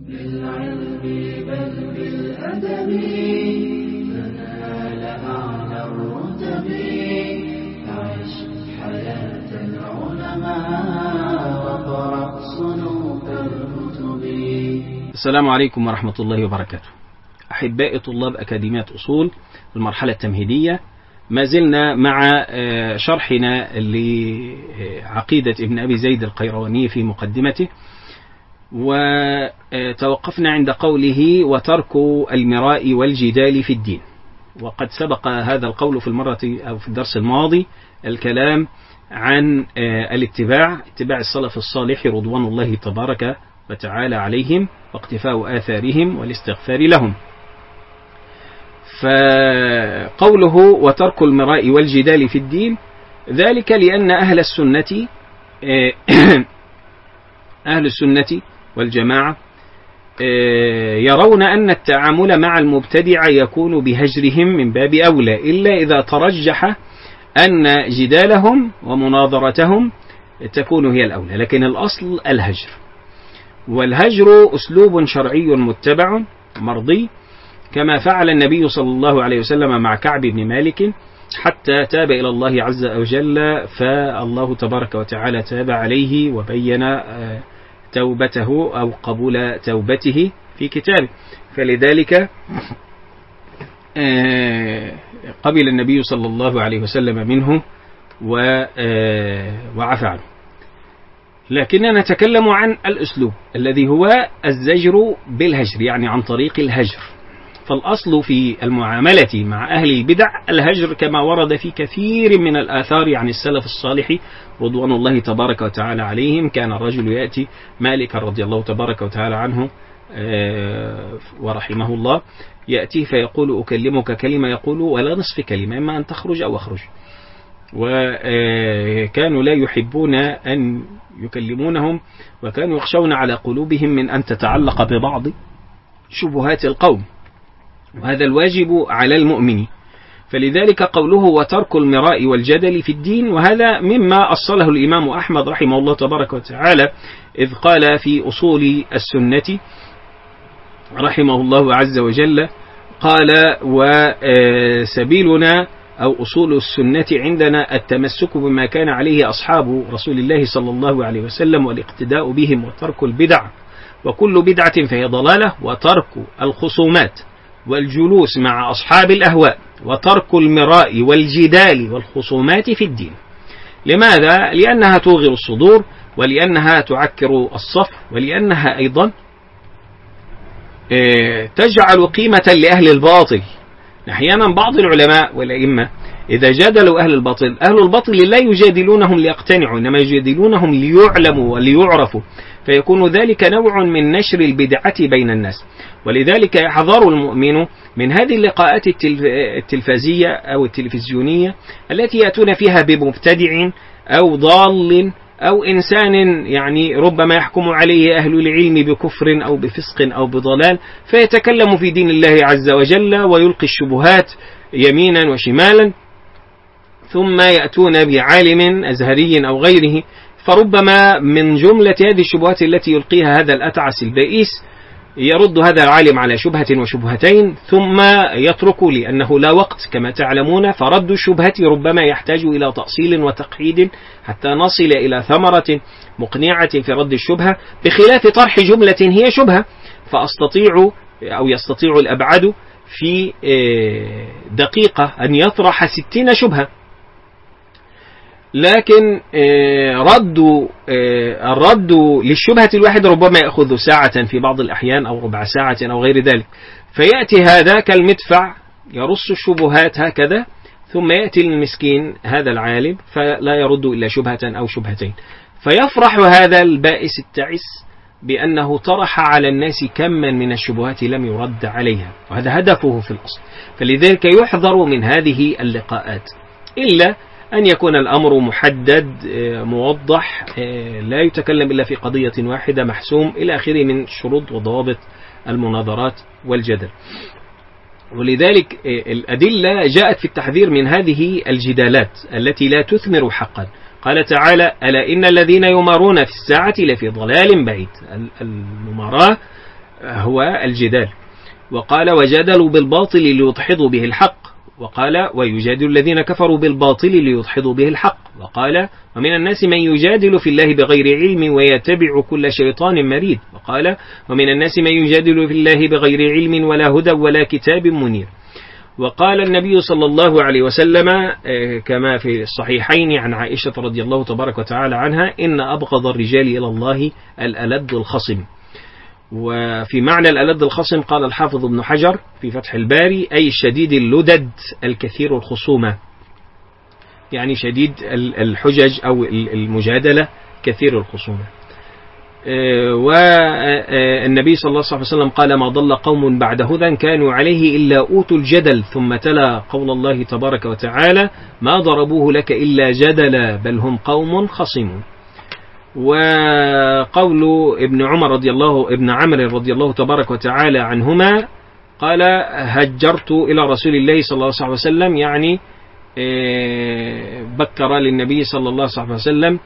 بالعلم بل بالأدب تنال أعلى الرتب عش حياة العلماء وقرأ صنوف الكتب. السلام عليكم ورحمة الله وبركاته. أحبائي طلاب أكاديمية أصول المرحلة التمهيدية، ما زلنا مع شرحنا لعقيدة ابن أبي زيد القيرواني في مقدمته، وتوقفنا عند قوله وترك المراء والجدال في الدين. وقد سبق هذا القول في المرة أو في الدرس الماضي الكلام عن اتباع السلف الصالح رضوان الله تبارك وتعالى عليهم واقتفاء آثارهم والاستغفار لهم. فقوله وترك المراء والجدال في الدين ذلك لأن أهل السنة والجماعة يرون أن التعامل مع المبتدع يكون بهجرهم من باب أولى، إلا إذا ترجح أن جدالهم ومناظرتهم تكون هي الأولى، لكن الأصل الهجر. والهجر أسلوب شرعي متبع مرضي، كما فعل النبي صلى الله عليه وسلم مع كعب بن مالك حتى تاب إلى الله عز وجل، فالله تبارك وتعالى تاب عليه وبين توبته أو قبول توبته في كتابه، فلذلك قبل النبي صلى الله عليه وسلم منه وعفى عنه. لكننا نتكلم عن الأسلوب الذي هو الزجر بالهجر، يعني عن طريق الهجر. فالأصل في المعاملة مع أهل البدع الهجر، كما ورد في كثير من الآثار عن السلف الصالح رضوان الله تبارك وتعالى عليهم. كان الرجل يأتي مالك رضي الله تبارك وتعالى عنه ورحمه الله، يأتيه فيقول أكلمك كلمة، يقول ولا نصف كلمة، إما أن تخرج أو أخرج. وكانوا لا يحبون أن يكلمونهم، وكانوا يخشون على قلوبهم من أن تتعلق ببعض شبهات القوم، وهذا الواجب على المؤمن. فلذلك قوله وترك المراء والجدل في الدين، وهذا مما أصله الإمام أحمد رحمه الله تبارك وتعالى إذ قال في أصول السنة رحمه الله عز وجل، قال وسبيلنا أو أصول السنة عندنا التمسك بما كان عليه أصحاب رسول الله صلى الله عليه وسلم والاقتداء بهم، وترك البدع وكل بدعة فهي ضلالة، وترك الخصومات والجلوس مع أصحاب الأهواء، وترك المراء والجدال والخصومات في الدين. لماذا؟ لأنها توغر الصدور، ولأنها تعكر الصف، ولأنها أيضا تجعل قيمة لأهل الباطل. أحيانا بعض العلماء والأئمة إذا جادلوا أهل الباطل لا يجادلونهم ليقتنعوا، إنما يجادلونهم ليعلموا وليعرفوا، فيكون ذلك نوع من نشر البدعة بين الناس. ولذلك يحذر المؤمن من هذه اللقاءات التلفزية أو التلفزيونية التي يأتون فيها بمبتدع أو ضال أو إنسان يعني ربما يحكم عليه أهل العلم بكفر أو بفسق أو بضلال، فيتكلم في دين الله عز وجل ويلقي الشبهات يمينا وشمالا، ثم يأتون بعالم أزهري أو غيره، فربما من جملة هذه الشبهات التي يلقيها هذا الأتعس البائس يرد هذا العالم على شبهة وشبهتين ثم يترك، لأنه لا وقت كما تعلمون، فرد الشبهة ربما يحتاج إلى تأصيل وتقعيد حتى نصل إلى ثمرة مقنعة في رد الشبهة، بخلاف طرح جملة هي شبهة، يستطيع الأبعد في دقيقة أن يطرح 60 شبهة. لكن الرد للشبهة الواحدة ربما يأخذ ساعة في بعض الأحيان أو ربع ساعة أو غير ذلك، فيأتي هذا كالمدفع يرص الشبهات هكذا، ثم يأتي المسكين هذا العالم فلا يرد إلا شبهة أو شبهتين، فيفرح هذا البائس التعس بأنه طرح على الناس كما من الشبهات لم يرد عليها، وهذا هدفه في الأصل. فلذلك يحذر من هذه اللقاءات، إلا أن يكون الأمر محدد موضح، لا يتكلم إلا في قضية واحدة محسوم إلى آخره من شروط وضوابط المناظرات والجدل. ولذلك الأدلة جاءت في التحذير من هذه الجدالات التي لا تثمر حقا. قال تعالى: ألا إن الذين يمارون في الساعة لفي ضلال بعيد. المماراة هو الجدال. وقال وجادلوا بالباطل ليدحضوا به الحق. وقال ويجادل الذين كفروا بالباطل ليدحضوا به الحق. وقال ومن الناس من يجادل في الله بغير علم ويتبع كل شيطان مريد. وقال ومن الناس من يجادل في الله بغير علم ولا هدى ولا كتاب منير. وقال النبي صلى الله عليه وسلم كما في الصحيحين عن عائشة رضي الله تبارك وتعالى عنها إن أبغض الرجال إلى الله الألد الخصم. وفي معنى الألد الخصم قال الحافظ ابن حجر في فتح الباري أي الشديد اللدد الكثير الخصومة، يعني شديد الحجج أو المجادلة كثير الخصومة. والنبي صلى الله عليه وسلم قال ما ضل قوم بعد هدى كانوا عليه إلا أوتوا الجدل، ثم تلا قول الله تبارك وتعالى ما ضربوه لك إلا جدلا بل هم قوم خصمون. وقول ابن عمرو رضي الله تبارك وتعالى عنهما قال هجرت إلى رسول الله صلى الله عليه وسلم، يعني بكر للنبي صلى الله عليه وسلم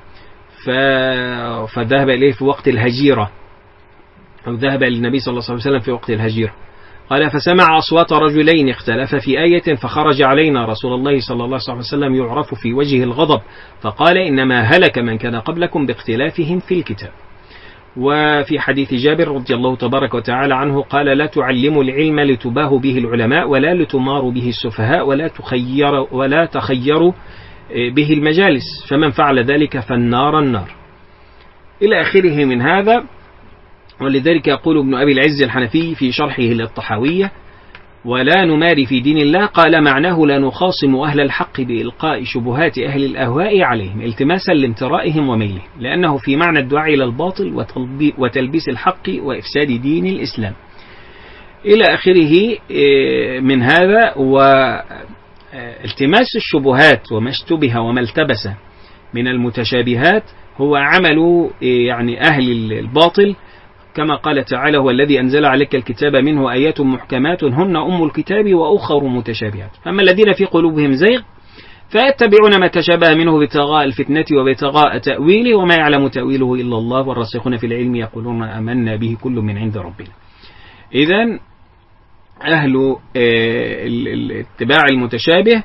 فذهب إليه في وقت الهجيرة، أو ذهب للنبي صلى الله عليه وسلم في وقت الهجيرة. قال فسمع أصوات رجلين اختلف في آية فخرج علينا رسول الله صلى الله عليه وسلم يعرف في وجه الغضب فقال إنما هلك من كان قبلكم باختلافهم في الكتاب. وفي حديث جابر رضي الله تبارك وتعالى عنه قال لا تعلموا العلم لتباهوا به العلماء ولا لتماروا به السفهاء ولا تخيروا به المجالس فمن فعل ذلك فالنار النار إلى آخره من هذا. ولذلك يقول ابن أبي العز الحنفي في شرحه للطحاوية ولا نماري في دين الله قال معناه لا نخاصم أهل الحق بإلقاء شبهات أهل الأهواء عليهم التماسا لامترائهم وميلهم، لأنه في معنى الدعاء إلى الباطل وتلبيس الحق وإفساد دين الإسلام إلى آخره من هذا. والتماس الشبهات وما اشتبه وما التبس من المتشابهات هو عمل يعني أهل الباطل، كما قال تعالى هو الذي أنزل عليك الكتاب منه آيات محكمات هن أم الكتاب وأخر متشابهات، فأما الذين في قلوبهم زيغ فيتبعون ما تشابه منه ابتغاء الفتنة وابتغاء تأويله وما يعلم تأويله إلا الله والراسخون في العلم يقولون آمنا به كل من عند ربنا. إذن أهل الاتباع المتشابه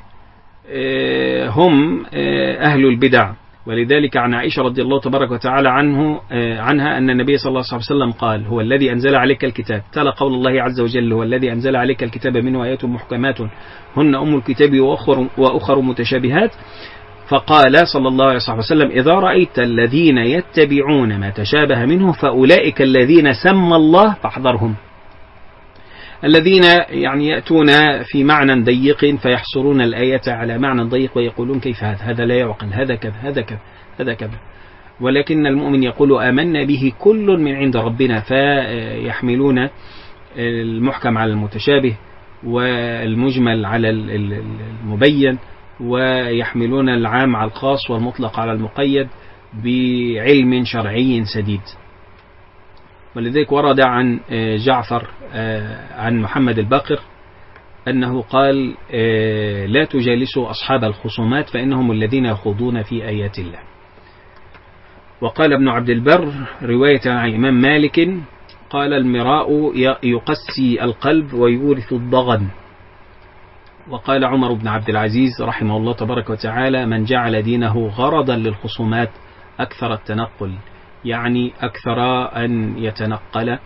هم أهل البدع. ولذلك عن عائشة رضي الله تبارك وتعالى عنها أن النبي صلى الله عليه وسلم قال هو الذي أنزل عليك الكتاب، تلا قول الله عز وجل هو الذي أنزل عليك الكتاب منه آيات محكمات هن أم الكتاب وأخر متشابهات. فقال صلى الله عليه وسلم إذا رأيت الذين يتبعون ما تشابه منه فأولئك الذين سمى الله فاحذرهم، الذين يعني يأتون في معنى ضيق فيحصرون الآية على معنى ضيق ويقولون كيف هذا لا يعقل هذا كذا هذا كذا هذا كذا، ولكن المؤمن يقول آمنا به كل من عند ربنا، فيحملون المحكم على المتشابه والمجمل على المبين، ويحملون العام على الخاص والمطلق على المقيد بعلم شرعي سديد. ولذلك ورد عن جعفر عن محمد الباقر أنه قال لا تجالسوا أصحاب الخصومات فإنهم الذين يخوضون في آيات الله. وقال ابن عبد البر رواية عن الإمام مالك قال المراء يقسي القلب ويورث الضغن. وقال عمر بن عبد العزيز رحمه الله تبارك وتعالى من جعل دينه غرضا للخصومات أكثر التنقل، يعني أكثر أن يتنقل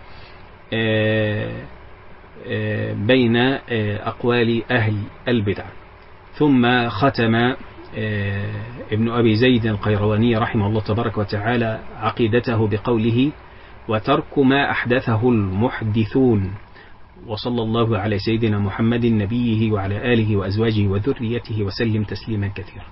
بين أقوال أهل البدع. ثم ختم ابن أبي زيد القيرواني رحمه الله تبارك وتعالى عقيدته بقوله وترك ما أحدثه المحدثون. وصلى الله على سيدنا محمد نبيه وعلى آله وأزواجه وذريته وسلم تسليما كثيرا.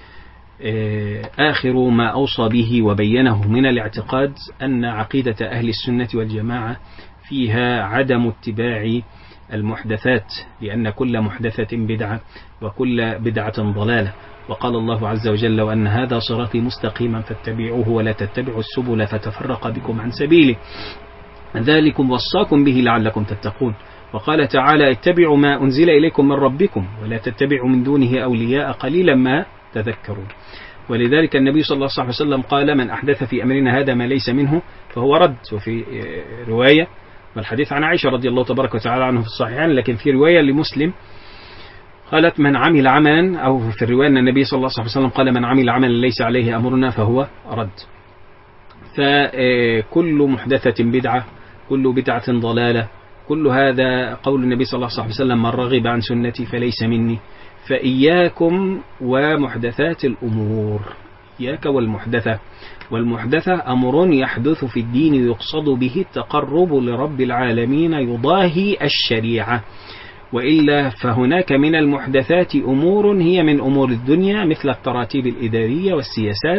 آخر ما أوصى به وبينه من الاعتقاد أن عقيدة أهل السنة والجماعة فيها عدم اتباع المحدثات، لأن كل محدثة بدعة وكل بدعة ضلالة. وقال الله عز وجل وأن هذا صراطي مستقيما فاتبعوه ولا تتبعوا السبل فتفرق بكم عن سبيله ذلكم وصاكم به لعلكم تتقون. وقال تعالى اتبعوا ما أنزل إليكم من ربكم ولا تتبعوا من دونه أولياء قليلا ما تذكرون. ولذلك النبي صلى الله عليه وسلم قال من أحدث في أمرنا هذا ما ليس منه فهو رد. وفي رواية والحديث عن عائشة رضي الله تبارك وتعالى عنه في الصحيحين، لكن في رواية لمسلم قالت من عمل عملا، أو في الرواية أن النبي صلى الله عليه وسلم قال من عمل عملا ليس عليه أمرنا فهو رد. فكل محدثة بدعة، كل بدعة ضلالة، كل هذا قول النبي صلى الله عليه وسلم من رغب عن سنتي فليس مني. فإياكم ومحدثات الأمور، إياك والمحدثة. والمحدثة أمر يحدث في الدين يقصد به التقرب لرب العالمين يضاهي الشريعة، وإلا فهناك من المحدثات أمور هي من أمور الدنيا مثل التراتيب الإدارية والسياسات،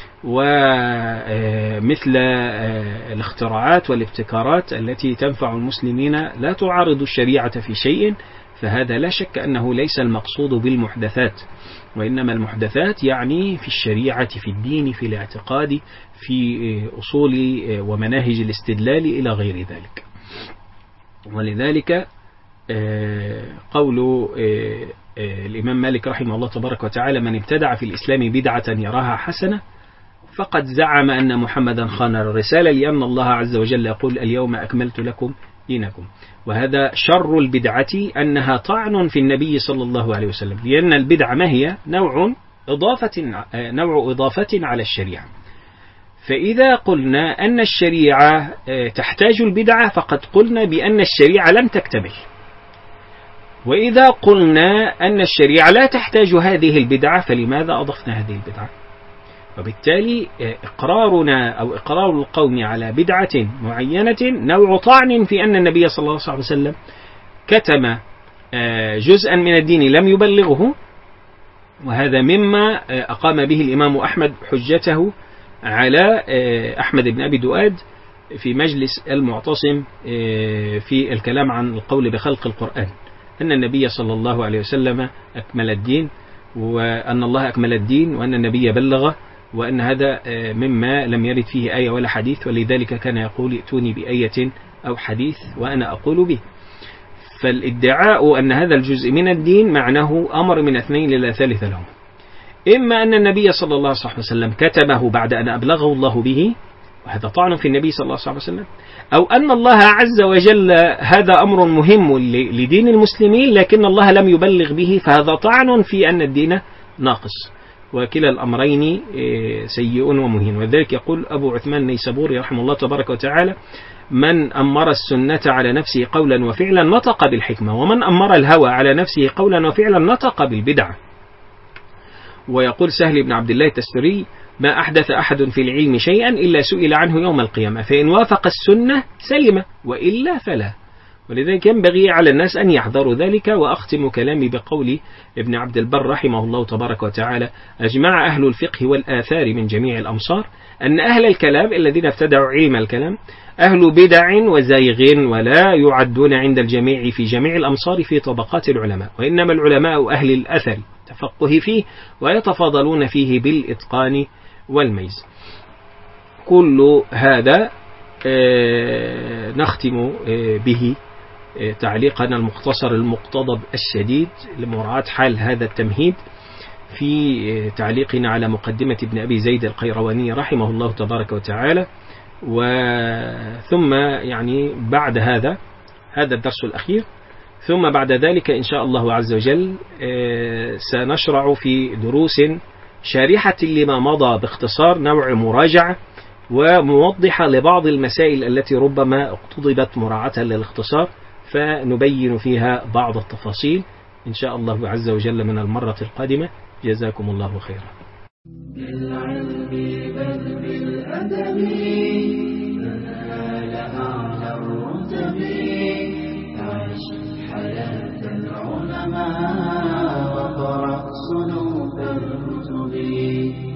ومثل الاختراعات والابتكارات التي تنفع المسلمين لا تعارض الشريعة في شيء، فهذا لا شك أنه ليس المقصود بالمحدثات، وإنما المحدثات يعني في الشريعة، في الدين، في الاعتقاد، في أصول ومناهج الاستدلال إلى غير ذلك. ولذلك قول الإمام مالك رحمه الله تبارك وتعالى من ابتدع في الإسلام بدعة يراها حسنة فقد زعم أن محمدا خان الرسالة، لأن الله عز وجل يقول اليوم أكملت لكم دينكم. وهذا شر البدعة أنها طعن في النبي صلى الله عليه وسلم، لأن البدعة ما هي؟ نوع إضافة على الشريعة. فإذا قلنا أن الشريعة تحتاج البدعة فقد قلنا بأن الشريعة لم تكتمل، وإذا قلنا أن الشريعة لا تحتاج هذه البدعة فلماذا أضفنا هذه البدعة؟ وبالتالي إقرارنا أو إقرار القوم على بدعة معينة نوع طعن في أن النبي صلى الله عليه وسلم كتم جزءا من الدين لم يبلغه، وهذا مما أقام به الإمام أحمد حجته على أحمد بن أبي دؤاد في مجلس المعتصم في الكلام عن القول بخلق القرآن، أن النبي صلى الله عليه وسلم أكمل الدين، وأن الله أكمل الدين، وأن النبي بلغ، وأن هذا مما لم يرد فيه آية ولا حديث، ولذلك كان يقول ائتوني بآية أو حديث وأنا أقول به. فالادعاء أن هذا الجزء من الدين معناه أمر من اثنين لا ثالث لهم: إما أن النبي صلى الله عليه وسلم كتبه بعد أن أبلغه الله به، وهذا طعن في النبي صلى الله عليه وسلم، أو أن الله عز وجل هذا أمر مهم لدين المسلمين لكن الله لم يبلغ به، فهذا طعن في أن الدين ناقص. وكلا الأمرين سيء ومهين. وذلك يقول أبو عثمان النيسابوري رحمه الله تبارك وتعالى: من أمر السنة على نفسه قولا وفعلا نطق بالحكمة، ومن أمر الهوى على نفسه قولا وفعلا نطق بالبدعة. ويقول سهل بن عبد الله التستري: ما أحدث أحد في العلم شيئا إلا سئل عنه يوم القيامة، فإن وافق السنة سلم وإلا فلا. ولذلك ينبغي على الناس أن يحذروا ذلك. وأختم كلامي بقول ابن عبد البر رحمه الله تبارك وتعالى: أجمع أهل الفقه والآثار من جميع الأمصار أن أهل الكلام الذين ابتدعوا علم الكلام أهل بدع وزيغ، ولا يعدون عند الجميع في جميع الأمصار في طبقات العلماء، وإنما العلماء أهل الأثر تفقه فيه ويتفاضلون فيه بالإتقان والميز. كل هذا نختم به تعليقنا المختصر المقتضب الشديد لمراعاة حال هذا التمهيد في تعليقنا على مقدمة ابن أبي زيد القيرواني رحمه الله تبارك وتعالى. ثم يعني بعد هذا الدرس الأخير، ثم بعد ذلك إن شاء الله عز وجل سنشرع في دروس شارحة لما مضى باختصار، نوع مراجعة وموضحة لبعض المسائل التي ربما اقتضبت مراعاة للاختصار، فنبين فيها بعض التفاصيل إن شاء الله عز وجل من المرة القادمة. جزاكم الله خيرا. بالعلم بل بالأدب تنال أعلى الرتب، عش حياة العلماء وقرأ صنوف الكتب.